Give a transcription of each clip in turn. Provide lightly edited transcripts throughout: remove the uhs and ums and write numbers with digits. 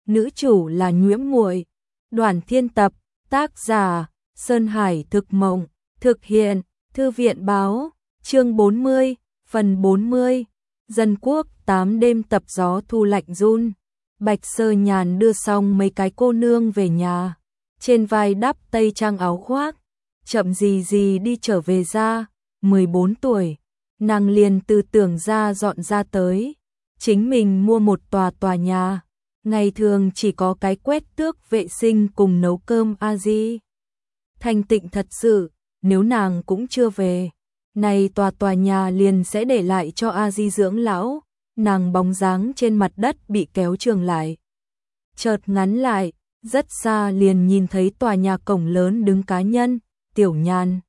nữ chủ là Nhuễm Muội. Đoàn Thiên Tập, tác giả Sơn Hải Thực Mộng, thực hiện Thư viện Báo, chương 40, phần 40. Dân quốc 8 đêm tập gió thu lạnh run. Bạch Sơ Nhàn đưa xong mấy cái cô nương về nhà, trên vai đắp tây trang áo khoác, chậm gì gì đi trở về ra. 14 tuổi, nàng liền từ Tưởng ra dọn ra tới, chính mình mua một tòa nhà, ngày thường chỉ có cái quét tước vệ sinh cùng nấu cơm a di. Thanh tịnh thật sự, nếu nàng cũng chưa về, này tòa nhà liền sẽ để lại cho a di dưỡng lão. Nàng bóng dáng trên mặt đất bị kéo trường lại, chợt ngắn lại, rất xa liền nhìn thấy tòa nhà cổng lớn đứng cá nhân. Tiểu Nhàn,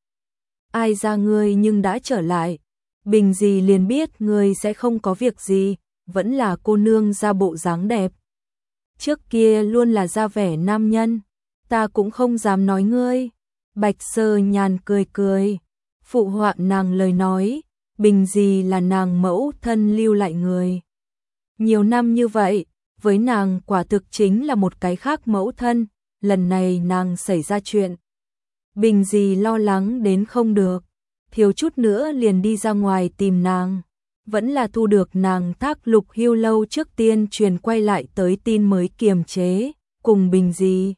ai ra ngươi nhưng đã trở lại. Bình gì liền biết ngươi sẽ không có việc gì, vẫn là cô nương ra bộ dáng đẹp. Trước kia luôn là ra vẻ nam nhân, ta cũng không dám nói ngươi. Bạch Sơ Nhàn cười cười, phụ họa nàng lời nói. Bình gì là nàng mẫu thân lưu lại người. Nhiều năm như vậy, với nàng quả thực chính là một cái khác mẫu thân. Lần này nàng xảy ra chuyện, Bình gì lo lắng đến không được, thiếu chút nữa liền đi ra ngoài tìm nàng. Vẫn là thu được nàng thác Lục Hưu lâu trước tiên truyền quay lại tới tin mới kiềm chế, cùng Bình gì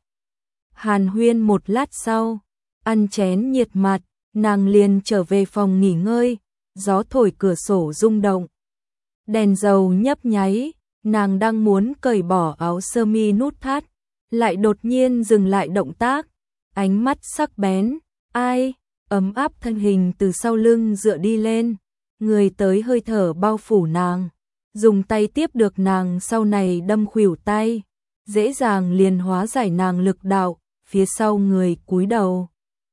hàn huyên một lát sau, ăn chén nhiệt mặt, nàng liền trở về phòng nghỉ ngơi. Gió thổi cửa sổ rung động, đèn dầu nhấp nháy, nàng đang muốn cởi bỏ áo sơ mi nút thắt, lại đột nhiên dừng lại động tác, ánh mắt sắc bén. Ai? Ấm áp thân hình từ sau lưng dựa đi lên, người tới hơi thở bao phủ nàng, dùng tay tiếp được nàng sau này đâm khuỷu tay, dễ dàng liền hóa giải nàng lực đạo. Phía sau người cúi đầu,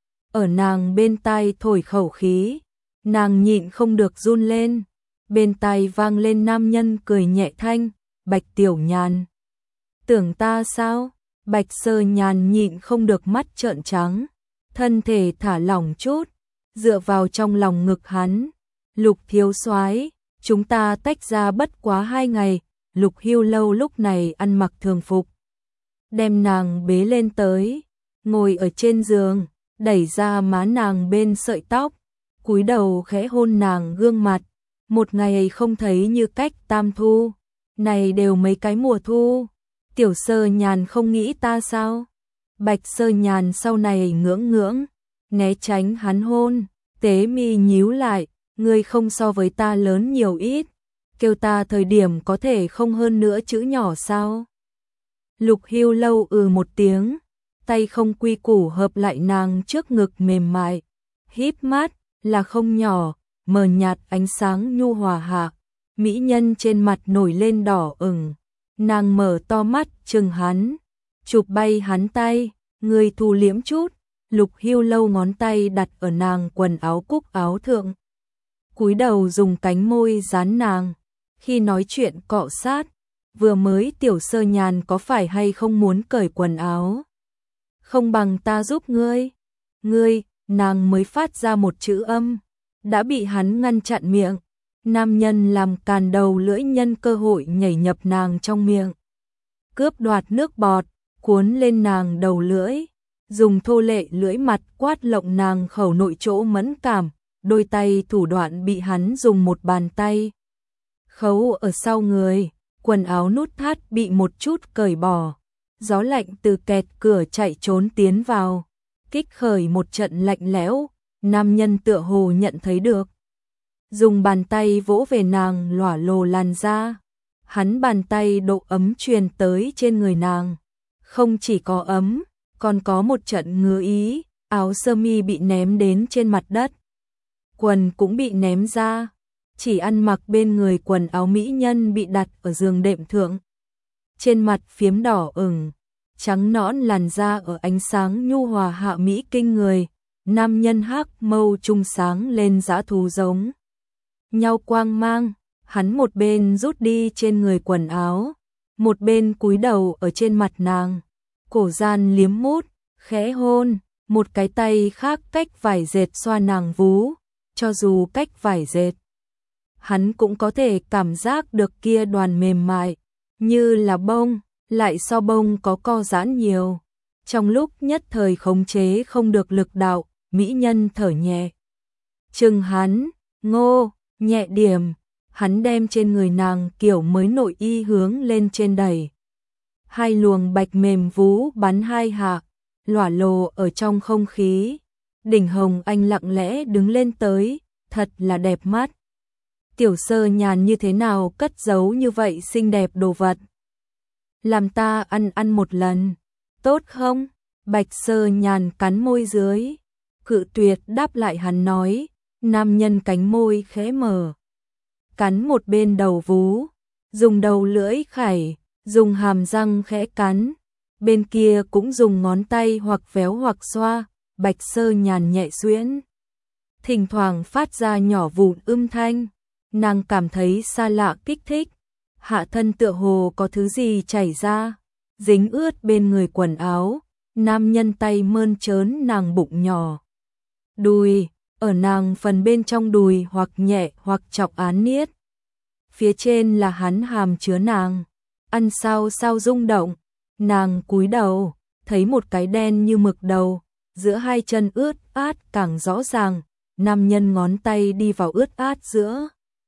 ở nàng bên tai thổi khẩu khí. Nàng nhịn không được run lên, bên tai vang lên nam nhân cười nhẹ thanh. Bạch Tiểu Nhàn, tưởng ta sao? Bạch Sơ Nhàn nhịn không được mắt trợn trắng, thân thể thả lỏng chút, dựa vào trong lòng ngực hắn. Lục thiếu soái, chúng ta tách ra bất quá 2 ngày. Lục Hưu lâu lúc này ăn mặc thường phục, đem nàng bế lên tới, ngồi ở trên giường, đẩy ra má nàng bên sợi tóc, cúi đầu khẽ hôn nàng gương mặt. Một ngày không thấy như cách tam thu, này đều mấy cái mùa thu. Tiểu Sơ Nhàn không nghĩ ta sao? Bạch Sơ Nhàn sau này ngưỡng ngưỡng, né tránh hắn hôn, tế mi nhíu lại. Ngươi không so với ta lớn nhiều ít, kêu ta thời điểm có thể không hơn nữa chữ nhỏ sao? Lục Hưu lâu một tiếng, tay không quy củ hợp lại nàng trước ngực mềm mại, híp mắt. Là không nhỏ, mờ nhạt ánh sáng nhu hòa hạ, mỹ nhân trên mặt nổi lên đỏ ửng. Nàng mở to mắt chừng hắn, chụp bay hắn tay, người thu liễm chút. Lục Hưu lâu ngón tay đặt ở nàng quần áo cúc áo thượng, cúi đầu dùng cánh môi dán nàng, khi nói chuyện cọ sát. Vừa mới Tiểu Sơ Nhàn có phải hay không muốn cởi quần áo? Không bằng ta giúp ngươi. Ngươi, nàng mới phát ra một chữ âm, đã bị hắn ngăn chặn miệng. Nam nhân làm càn đầu lưỡi nhân cơ hội nhảy nhập nàng trong miệng, cướp đoạt nước bọt, cuốn lên nàng đầu lưỡi, dùng thô lệ lưỡi mặt quát lộng nàng khẩu nội chỗ mẫn cảm. Đôi tay thủ đoạn bị hắn dùng một bàn tay khấu ở sau người, quần áo nút thắt bị một chút cởi bỏ. Gió lạnh từ kẹt cửa chạy trốn tiến vào, kích khởi một trận lạnh lẽo. Nam nhân tựa hồ nhận thấy được, dùng bàn tay vỗ về nàng lỏa lồ làn da. Hắn bàn tay độ ấm truyền tới trên người nàng, không chỉ có ấm, còn có một trận ngứa ý. Áo sơ mi bị ném đến trên mặt đất, quần cũng bị ném ra, chỉ ăn mặc bên người quần áo mỹ nhân bị đặt ở giường đệm thượng. Trên mặt phiếm đỏ ửng, trắng nõn làn da ở ánh sáng nhu hòa hạ mỹ kinh người. Nam nhân hắc mâu trung sáng lên dã thú giống nhau quang mang. Hắn một bên rút đi trên người quần áo, một bên cúi đầu ở trên mặt nàng, cổ gian liếm mút, khẽ hôn. Một cái tay khác cách vải dệt xoa nàng vú, cho dù cách vải dệt, hắn cũng có thể cảm giác được kia đoàn mềm mại, như là bông, lại so bông có co giãn nhiều. Trong lúc nhất thời khống chế không được lực đạo, mỹ nhân thở nhẹ. Chừng hắn, ngô, nhẹ điểm, hắn đem trên người nàng kiểu mới nội y hướng lên trên đẩy. Hai luồng bạch mềm vú bắn hai hạ, lỏa lồ ở trong không khí. Đỉnh Hồng Anh lặng lẽ đứng lên tới, thật là đẹp mắt. Tiểu Sơ Nhàn như thế nào cất giấu như vậy xinh đẹp đồ vật. Làm ta ăn một lần, tốt không? Bạch Sơ Nhàn cắn môi dưới, cự tuyệt đáp lại hắn nói, nam nhân cánh môi khẽ mở. Cắn một bên đầu vú, dùng đầu lưỡi khải, dùng hàm răng khẽ cắn, bên kia cũng dùng ngón tay hoặc véo hoặc xoa, Bạch Sơ Nhàn nhẹ xuyễn. Thỉnh thoảng phát ra nhỏ vụn thanh, nàng cảm thấy xa lạ kích thích, hạ thân tựa hồ có thứ gì chảy ra, dính ướt bên người quần áo, nam nhân tay mơn trớn nàng bụng nhỏ. Đùi, ở nàng phần bên trong đùi hoặc nhẹ hoặc chọc án niết. Phía trên là hắn hàm chứa nàng, ăn sao rung động, nàng cúi đầu, thấy một cái đen như mực đầu, giữa hai chân ướt át càng rõ ràng, nam nhân ngón tay đi vào ướt át giữa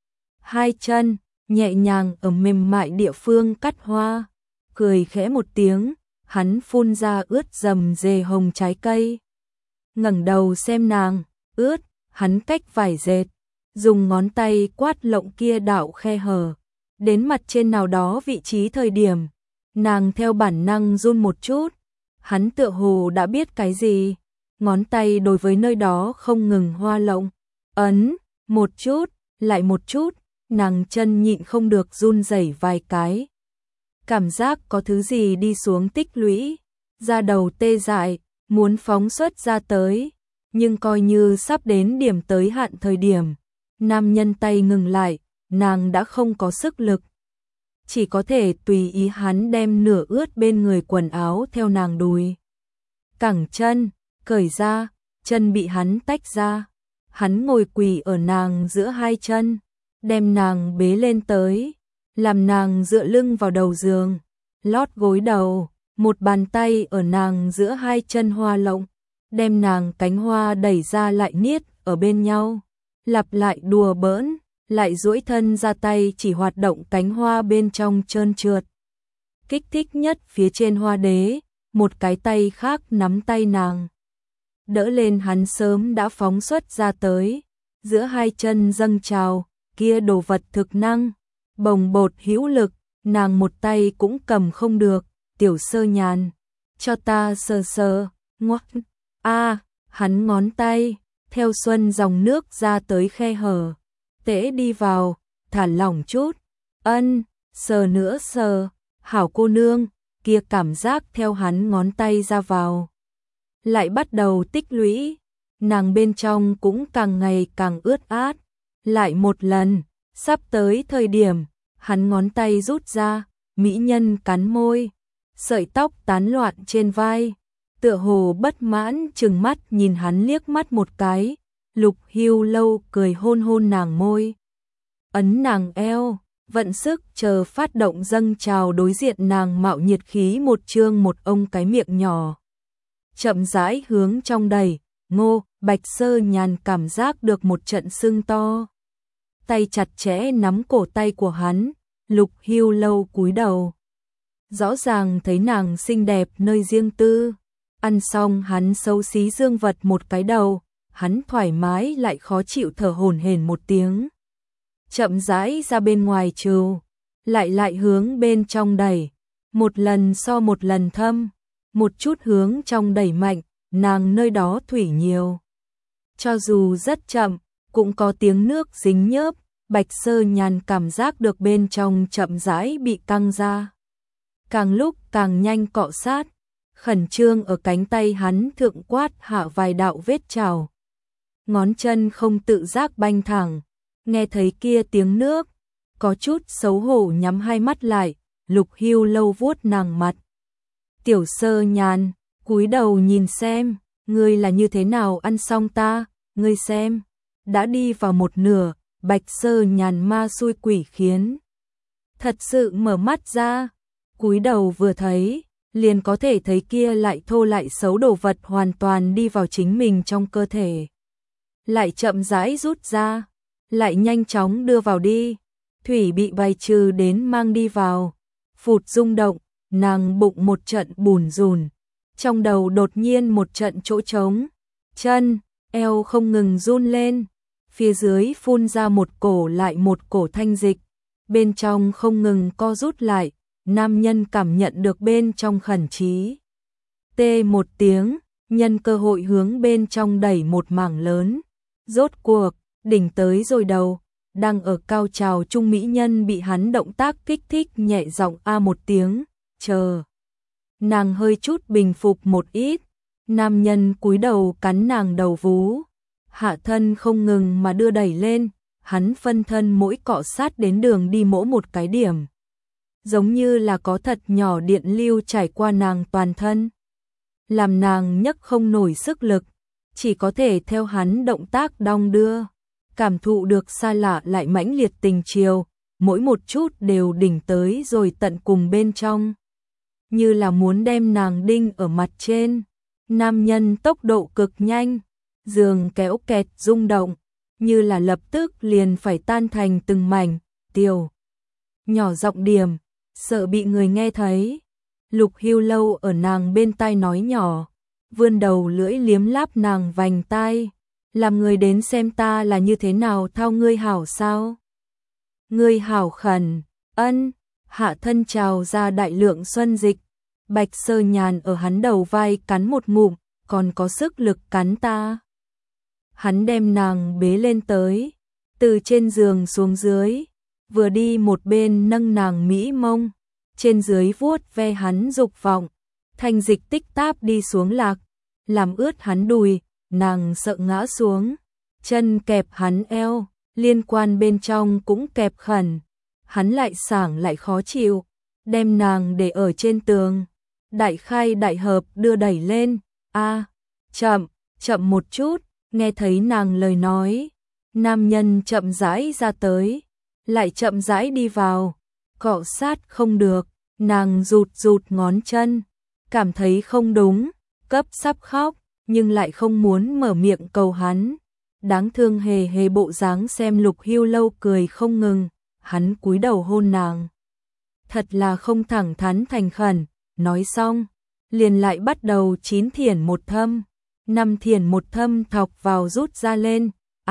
hai chân, nhẹ nhàng ở mềm mại địa phương cắt hoa, cười khẽ một tiếng, hắn phun ra ướt dầm dề hồng trái cây. Ngẩng đầu xem nàng, ướt, hắn cách vải dệt, dùng ngón tay quát lộng kia đạo khe hở, đến mặt trên nào đó vị trí thời điểm, nàng theo bản năng run một chút, hắn tựa hồ đã biết cái gì, ngón tay đối với nơi đó không ngừng hoa lộng, ấn, một chút, lại một chút, nàng chân nhịn không được run rẩy vài cái. Cảm giác có thứ gì đi xuống tích lũy, da đầu tê dại, muốn phóng xuất ra tới, nhưng coi như sắp đến điểm tới hạn thời điểm, nam nhân tay ngừng lại, nàng đã không có sức lực. Chỉ có thể tùy ý hắn đem nửa ướt bên người quần áo theo nàng đùi. Cẳng chân, cởi ra, chân bị hắn tách ra. Hắn ngồi quỳ ở nàng giữa hai chân, đem nàng bế lên tới, làm nàng dựa lưng vào đầu giường, lót gối đầu, một bàn tay ở nàng giữa hai chân hoa lộng, đem nàng cánh hoa đẩy ra lại niết ở bên nhau, lặp lại đùa bỡn, lại duỗi thân ra tay chỉ hoạt động cánh hoa bên trong trơn trượt. Kích thích nhất phía trên hoa đế, một cái tay khác nắm tay nàng. Đỡ lên hắn sớm đã phóng xuất ra tới, giữa hai chân dâng trào, kia đồ vật thực năng, bồng bột hữu lực, nàng một tay cũng cầm không được, Tiểu Sơ Nhàn, cho ta sờ sờ, ngoắc, hắn ngón tay, theo xuân dòng nước ra tới khe hở, tễ đi vào, thả lỏng chút, sờ nữa sờ, hảo cô nương, kia cảm giác theo hắn ngón tay ra vào. Lại bắt đầu tích lũy, nàng bên trong cũng càng ngày càng ướt át, lại một lần, sắp tới thời điểm, hắn ngón tay rút ra, mỹ nhân cắn môi, sợi tóc tán loạn trên vai, tựa hồ bất mãn trừng mắt nhìn hắn liếc mắt một cái, Lục Hưu Lâu cười hôn hôn nàng môi, ấn nàng eo, vận sức chờ phát động dâng trào đối diện nàng mạo nhiệt khí một trương một ông cái miệng nhỏ. Chậm rãi hướng trong đẩy, Bạch Sơ Nhàn cảm giác được một trận sưng to. Tay chặt chẽ nắm cổ tay của hắn, Lục Hưu Lâu cúi đầu. Rõ ràng thấy nàng xinh đẹp nơi riêng tư. Ăn xong hắn xấu xí dương vật một cái đầu, hắn thoải mái lại khó chịu thở hổn hển một tiếng. Chậm rãi ra bên ngoài trừ, lại hướng bên trong đẩy, một lần so một lần thâm, một chút hướng trong đẩy mạnh, nàng nơi đó thủy nhiều. Cho dù rất chậm, cũng có tiếng nước dính nhớp, Bạch Sơ Nhàn cảm giác được bên trong chậm rãi bị căng ra. Càng lúc càng nhanh cọ sát, khẩn trương ở cánh tay hắn thượng quát hạ vài đạo vết trào. Ngón chân không tự giác banh thẳng, nghe thấy kia tiếng nước, có chút xấu hổ nhắm hai mắt lại, Lục Hưu Lâu vuốt nàng mặt. Tiểu Sơ Nhàn, cúi đầu nhìn xem, ngươi là như thế nào ăn xong ta, ngươi xem, đã đi vào một nửa, Bạch Sơ Nhàn ma xui quỷ khiến. Thật sự mở mắt ra, cúi đầu vừa thấy, liền có thể thấy kia lại thô lại xấu đồ vật hoàn toàn đi vào chính mình trong cơ thể. Lại chậm rãi rút ra, lại nhanh chóng đưa vào đi. Thủy bị bài trừ đến mang đi vào. Phụt rung động, nàng bụng một trận bùn rùn. Trong đầu đột nhiên một trận chỗ trống. Chân, eo không ngừng run lên. Phía dưới phun ra một cổ lại một cổ thanh dịch. Bên trong không ngừng co rút lại. Nam nhân cảm nhận được bên trong khẩn trí. Tê một tiếng, nhân cơ hội hướng bên trong đẩy một mảng lớn. Rốt cuộc, đỉnh tới rồi đầu, đang ở cao trào trung mỹ nhân bị hắn động tác kích thích nhẹ giọng a một tiếng, chờ. Nàng hơi chút bình phục một ít, nam nhân cúi đầu cắn nàng đầu vú, hạ thân không ngừng mà đưa đẩy lên, hắn phân thân mỗi cọ sát đến đường đi mỗi một cái điểm. Giống như là có thật nhỏ điện lưu trải qua nàng toàn thân. Làm nàng nhấc không nổi sức lực, chỉ có thể theo hắn động tác đong đưa. Cảm thụ được xa lạ lại mãnh liệt tình chiều, mỗi một chút đều đỉnh tới rồi tận cùng bên trong. Như là muốn đem nàng đinh ở mặt trên. Nam nhân tốc độ cực nhanh, giường kéo kẹt rung động, như là lập tức liền phải tan thành từng mảnh, tiểu. Nhỏ giọng điểm, sợ bị người nghe thấy. Lục Hưu Lâu ở nàng bên tai nói nhỏ, vươn đầu lưỡi liếm láp nàng vành tai, làm người đến xem ta là như thế nào thao ngươi hảo sao? Ngươi hảo khẩn, ân, hạ thân trào ra đại lượng xuân dịch, Bạch Sơ Nhàn ở hắn đầu vai cắn một ngụm, còn có sức lực cắn ta. Hắn đem nàng bế lên tới, từ trên giường xuống dưới, vừa đi một bên nâng nàng mỹ mông, trên dưới vuốt ve hắn dục vọng, thanh dịch tích táp đi xuống lạc, làm ướt hắn đùi, nàng sợ ngã xuống, chân kẹp hắn eo, liên quan bên trong cũng kẹp khẩn, hắn lại sảng lại khó chịu, đem nàng để ở trên tường, đại khai đại hợp đưa đẩy lên, chậm, chậm một chút, nghe thấy nàng lời nói, nam nhân chậm rãi ra tới, lại chậm rãi đi vào, cọ sát không được, nàng rụt rụt ngón chân, cảm thấy không đúng, cấp sắp khóc, nhưng lại không muốn mở miệng cầu hắn. Đáng thương hề hề bộ dáng xem Lục Hưu Lâu cười không ngừng, hắn cúi đầu hôn nàng. Thật là không thẳng thắn thành khẩn, nói xong, liền lại bắt đầu 9 thiển một thâm, 5 thiển một thâm thọc vào rút ra lên,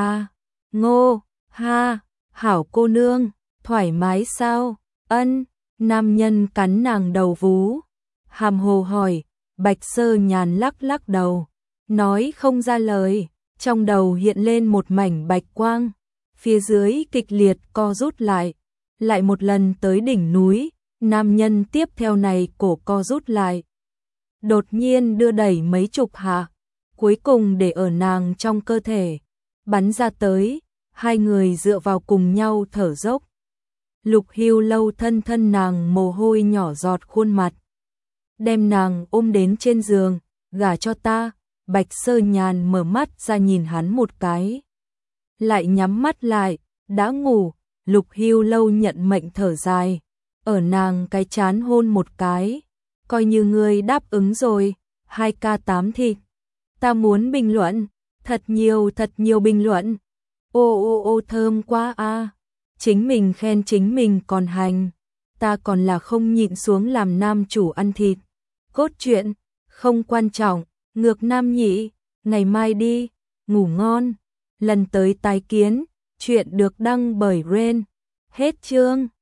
ngô, ha, hảo cô nương, thoải mái sao, ân, nam nhân cắn nàng đầu vú, hàm hồ hỏi, Bạch Sơ Nhàn lắc lắc đầu, nói không ra lời, trong đầu hiện lên một mảnh bạch quang, phía dưới kịch liệt co rút lại một lần tới đỉnh núi, nam nhân tiếp theo này cổ co rút lại. Đột nhiên đưa đẩy mấy chục hạ, cuối cùng để ở nàng trong cơ thể, bắn ra tới, hai người dựa vào cùng nhau thở dốc. Lục Hưu Lâu thân thân nàng mồ hôi nhỏ giọt khuôn mặt, đem nàng ôm đến trên giường, gả cho ta. Bạch Sơ Nhàn mở mắt ra nhìn hắn một cái, lại nhắm mắt lại, đã ngủ. Lục Hưu Lâu nhận mệnh thở dài, ở nàng cái chán hôn một cái, coi như ngươi đáp ứng rồi. 2K8 thịt, ta muốn bình luận, thật nhiều bình luận. Ô thơm quá a. Chính mình khen chính mình còn hành, ta còn là không nhịn xuống làm nam chủ ăn thịt. Cốt truyện không quan trọng, ngược nam nhị, ngày mai đi, ngủ ngon. Lần tới tái kiến, chuyện được đăng bởi Ren. Hết chương.